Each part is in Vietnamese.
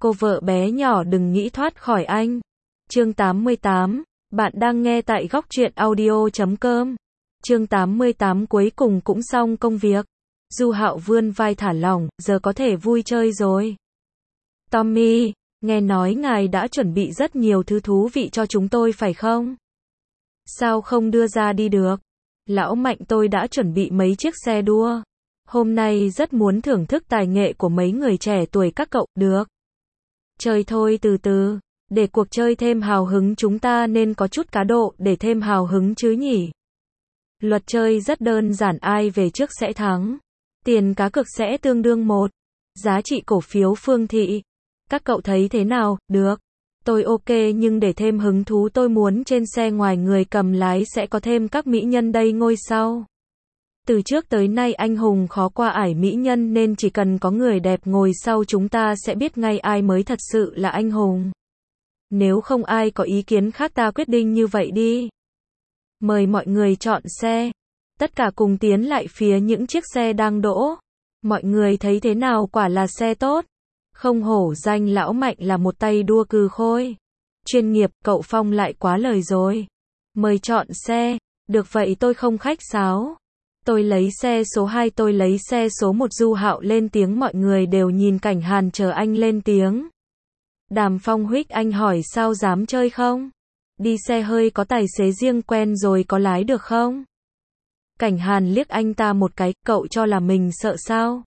Cô vợ bé nhỏ đừng nghĩ thoát khỏi anh. Chương 88, bạn đang nghe tại góc truyện audio.com. Chương 88 cuối cùng cũng xong công việc. Du Hạo vươn vai thả lỏng, giờ có thể vui chơi rồi. Tommy, nghe nói ngài đã chuẩn bị rất nhiều thứ thú vị cho chúng tôi phải không? Sao không đưa ra đi được? Lão Mạnh tôi đã chuẩn bị mấy chiếc xe đua. Hôm nay rất muốn thưởng thức tài nghệ của mấy người trẻ tuổi các cậu, được. Chơi thôi từ từ, để cuộc chơi thêm hào hứng chúng ta nên có chút cá độ để thêm hào hứng chứ nhỉ. Luật chơi rất đơn giản, ai về trước sẽ thắng. Tiền cá cược sẽ tương đương 1. Giá trị cổ phiếu Phương Thị. Các cậu thấy thế nào? Được. Tôi ok, nhưng để thêm hứng thú tôi muốn trên xe ngoài người cầm lái sẽ có thêm các mỹ nhân đây ngôi sau. Từ trước tới nay anh hùng khó qua ải mỹ nhân nên chỉ cần có người đẹp ngồi sau chúng ta sẽ biết ngay ai mới thật sự là anh hùng. Nếu không ai có ý kiến khác ta quyết định như vậy đi. Mời mọi người chọn xe. Tất cả cùng tiến lại phía những chiếc xe đang đỗ. Mọi người thấy thế nào? Quả là xe tốt. Không hổ danh Lão Mạnh là một tay đua cừ khôi. Chuyên nghiệp, cậu Phong lại quá lời rồi. Mời chọn xe. Được vậy tôi không khách sáo. Tôi lấy xe số 2, tôi lấy xe số 1. Du Hạo lên tiếng, mọi người đều nhìn Cảnh Hàn chờ anh lên tiếng. Đàm Phong huých anh hỏi sao dám chơi không? Đi xe hơi có tài xế riêng quen rồi, có lái được không? Cảnh Hàn liếc anh ta một cái, cậu cho là mình sợ sao?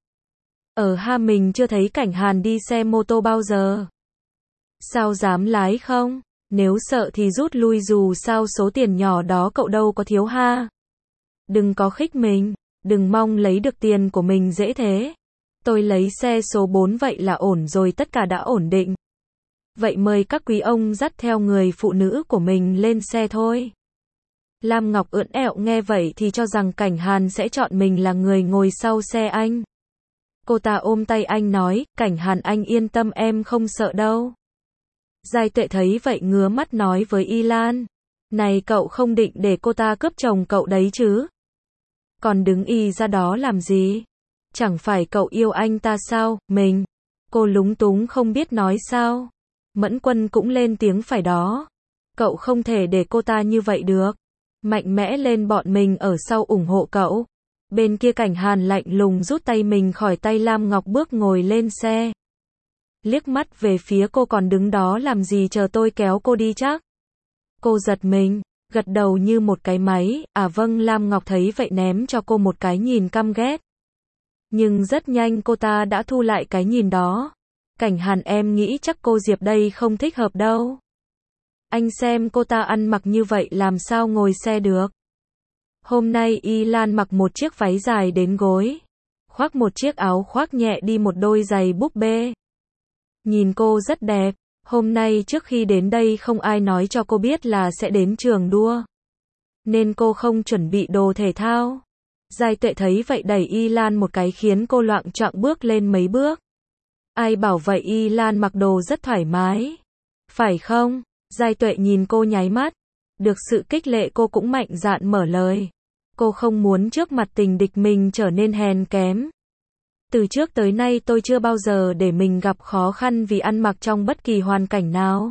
Mình chưa thấy Cảnh Hàn đi xe mô tô bao giờ. Sao dám lái không? Nếu sợ thì rút lui, dù sao số tiền nhỏ đó cậu đâu có thiếu ha. Đừng có khích mình, đừng mong lấy được tiền của mình dễ thế. Tôi lấy xe số 4 vậy là ổn rồi, tất cả đã ổn định. Vậy mời các quý ông dắt theo người phụ nữ của mình lên xe thôi. Lam Ngọc ưỡn ẹo nghe vậy thì cho rằng Cảnh Hàn sẽ chọn mình là người ngồi sau xe anh. Cô ta ôm tay anh nói, Cảnh Hàn anh yên tâm, em không sợ đâu. Giai Tuệ thấy vậy ngứa mắt nói với Y Lan. Này cậu không định để cô ta cướp chồng cậu đấy chứ? Còn đứng y ra đó làm gì? Chẳng phải cậu yêu anh ta sao? Mình. Cô lúng túng không biết nói sao. Mẫn Quân cũng lên tiếng, phải đó. Cậu không thể để cô ta như vậy được. Mạnh mẽ lên, bọn mình ở sau ủng hộ cậu. Bên kia Cảnh Hàn lạnh lùng rút tay mình khỏi tay Lam Ngọc, bước ngồi lên xe. Liếc mắt về phía cô, còn đứng đó làm gì, chờ tôi kéo cô đi chắc. Cô giật mình, gật đầu như một cái máy, vâng. Lam Ngọc thấy vậy ném cho cô một cái nhìn căm ghét. Nhưng rất nhanh cô ta đã thu lại cái nhìn đó. Cảnh Hàn em nghĩ chắc cô Diệp đây không thích hợp đâu. Anh xem cô ta ăn mặc như vậy làm sao ngồi xe được. Hôm nay Y Lan mặc một chiếc váy dài đến gối, khoác một chiếc áo khoác nhẹ, đi một đôi giày búp bê. Nhìn cô rất đẹp. Hôm nay trước khi đến đây không ai nói cho cô biết là sẽ đến trường đua, nên cô không chuẩn bị đồ thể thao. Giai Tuệ thấy vậy đẩy Y Lan một cái khiến cô loạng choạng bước lên mấy bước. Ai bảo vậy, Y Lan mặc đồ rất thoải mái. Phải không? Giai Tuệ nhìn cô nháy mắt. Được sự khích lệ cô cũng mạnh dạn mở lời. Cô không muốn trước mặt tình địch mình trở nên hèn kém. Từ trước tới nay tôi chưa bao giờ để mình gặp khó khăn vì ăn mặc trong bất kỳ hoàn cảnh nào.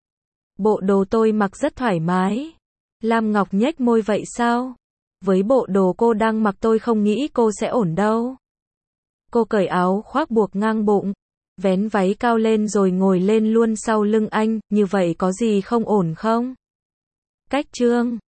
Bộ đồ tôi mặc rất thoải mái. Lam Ngọc nhếch môi, vậy sao? Với bộ đồ cô đang mặc tôi không nghĩ cô sẽ ổn đâu. Cô cởi áo khoác buộc ngang bụng, vén váy cao lên rồi ngồi lên luôn sau lưng anh, như vậy có gì không ổn không? Cách trương,